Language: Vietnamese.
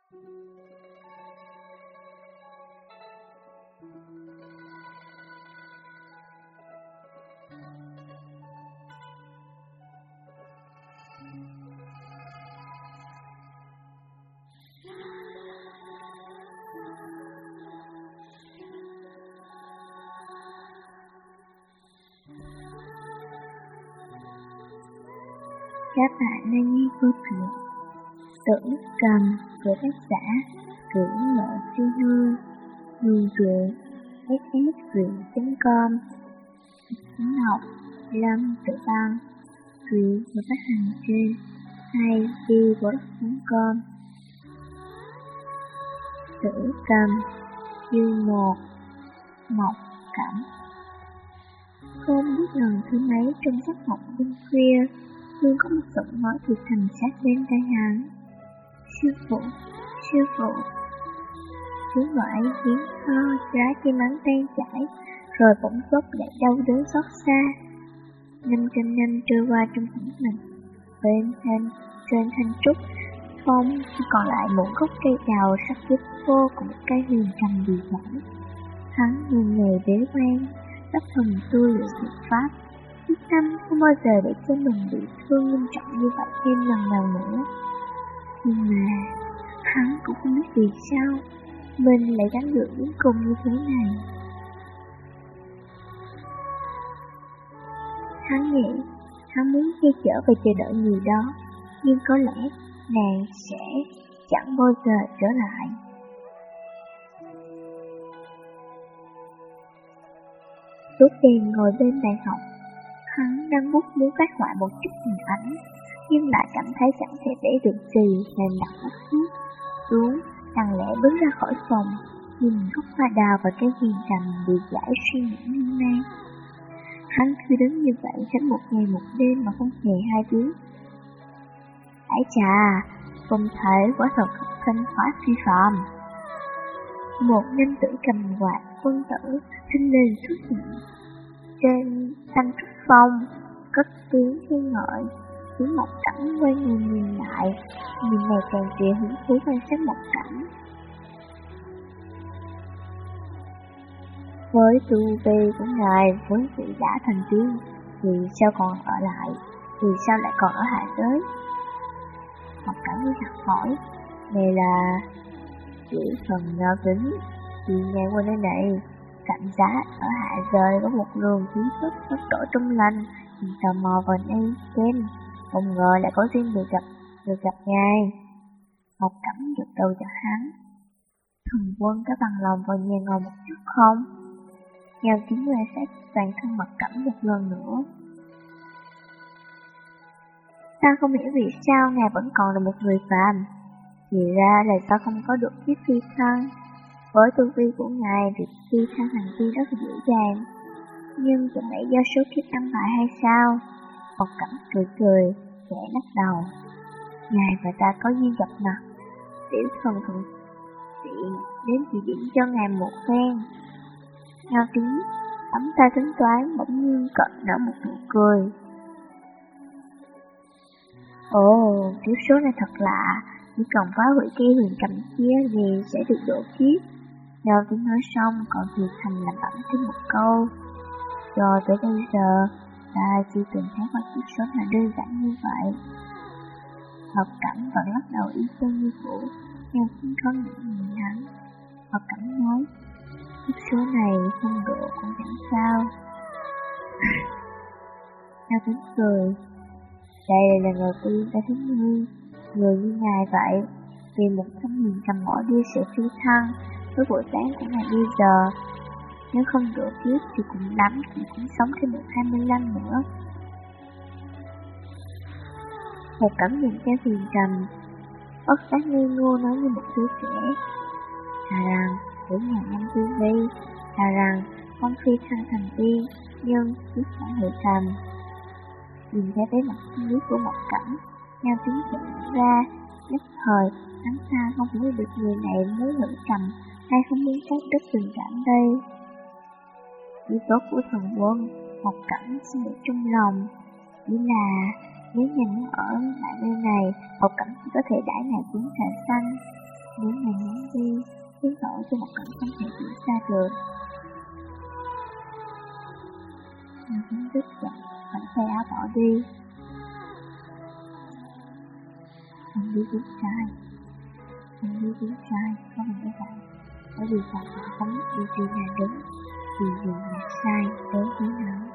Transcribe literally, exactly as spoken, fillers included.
Các bạn đang nghe câu chuyện Tử Cầm của tác giả Cưỡng Lộ Phi Hương, nguồn truyện ét ét truyện chấm com, tiếng học Lâm Tử Băng, truyện được phát hành trên hai blog chấm com. Tử Cầm, chương một, Mộc Cẩm. Không biết lần thứ mấy trong giấc mộng đêm khuya, luôn có một giọng nói thì thầm sát bên tai hắn. Sư phụ, sư phụ. Chú ngoại hiến ho, trái tim hắn tan chảy, rồi bỗng chốc lại đau đớn xót xa. Năm trăm năm trôi qua trong tĩnh mình, bên thanh, trên thanh trúc, phong chỉ còn lại một gốc cây đào sắc chết vô của một cây huyền trầm bị gãy. Hắn nhìn nghề bế quan, đắp thần tu luyện diệu pháp, quyết tâm không bao giờ để cho mình bị thương nghiêm trọng như vậy thêm lần nào nữa. Nhưng mà hắn cũng không biết vì sao mình lại gắn gượng đến cùng như thế này. Hắn nghĩ hắn muốn che chở và chờ đợi người đó, nhưng có lẽ nàng sẽ chẳng bao giờ trở lại. Lúc đèn ngồi bên bàn học, hắn đang bút muốn phát họa một chút hình ảnh, nhưng lại cảm thấy chẳng thể vẽ được gì nên đặt bút xuống. Xuống, lặng lẽ bước ra khỏi phòng, nhìn gốc hoa đào và cây huyền trầm bị giải suy nghĩ miên man. Hắn cứ đứng như vậy hết một ngày một đêm mà không hề hay biết. Ái chà, không thể quả thật thanh hóa phi phạm. Một nam tử cầm quạt quân tử thinh lên xuất hiện trên thanh trúc phong, cất tiếng khen ngợi. Tiếng Mộc Cẩm quay người nhìn lại, nhìn ngày càng kìa hứng thú quan sát Mộc Cẩm. Với tu vi của ngài vốn vị đã thành tiên, vì sao còn ở lại, vì sao lại còn ở hạ giới? Mộc Cẩm như thật hỏi, này là chỉ phần nho tính, đi ngang qua nơi này, cảm giác ở hạ giới có một luồng khí thức rất đổi trong lành, nhìn tò mò vào đây xem, không ngờ lại có duyên được gặp, được gặp ngài. Mộc Cẩm gật đầu cho hắn. Thần Quân có bằng lòng vào nhà ngồi một chút không? Nhào tiếng người sát toàn thân Mộc Cẩm một lần nữa. Ta không hiểu vì sao ngài vẫn còn là một người phàm. Thì ra là sao không có được kiếp phi thăng. Với tu vi của ngài, việc phi thăng thành tiên rất là dễ dàng. Nhưng chẳng lẽ do số kiếp ăn bài hay sao? Mộc Cẩm cười cười, khẽ lắc đầu. Ngài và ta có duyên gặp mặt, tiểu thần thuận tiện đến chỉ điểm cho ngài một phen. Ngao tiếng, ấm ta tính toán bỗng nhiên cận nở một nụ cười. Ồ, kiếp số này thật lạ, chỉ cần phá hủy cây huyền trầm kia thì sẽ được độ kiếp. Ngao tiếng nói xong còn thì thành làm ẩm thêm một câu. Cho tới bây giờ, ta chưa từng thấy qua kiếp số nào đơn giản như vậy. Mộc Cẩm vẫn lắc đầu y chang như cũ, nhưng không có những nhìn hắn. Mộc Cẩm nói, kiếp số này không độ cũng chẳng sao. Ngao Tính cười, đây là lần đầu tiên ta thấy ngươi, người như ngài vậy, vì một thanh huyền trầm mỏ đi sẽ phi thăng với buổi sáng của ngài bây giờ. Nếu không độ kiếp thì cũng lắm, thì cũng sống thêm một hai mươi năm nữa. Một Cẩm nhìn theo huyền trầm, bất giác ngây ngô nói như một đứa trẻ. Thà rằng, với ngàn năm tu vi, thà rằng, không phi thăng thành tiên, nhưng biết phải hội thầm. Nhìn thấy cái mặt tâm lý của Mộc Cẩm, Ngao Tính nhận ra, nhất thời, hắn ta không hiểu được người này muốn hữu trầm hay không muốn cắt đứt tình cảm đây. Ý tốt của Thần Quân, Mộc Cẩm xin được trong lòng, chỉ là nếu nhìn ở lại nơi này, Mộc Cẩm chỉ có thể đãi ngài cuốn trà xanh. Nếu mày muốn đi, cứ gọi cho một cảnh không thể chuyển xa được. Anh cũng tức giận, cảnh tay áo bỏ đi. Anh biết đúng sai. Anh biết đúng sai, có mình như vậy. Bởi vì sao họ không biết điều gì là đúng, điều gì là sai đối với nó.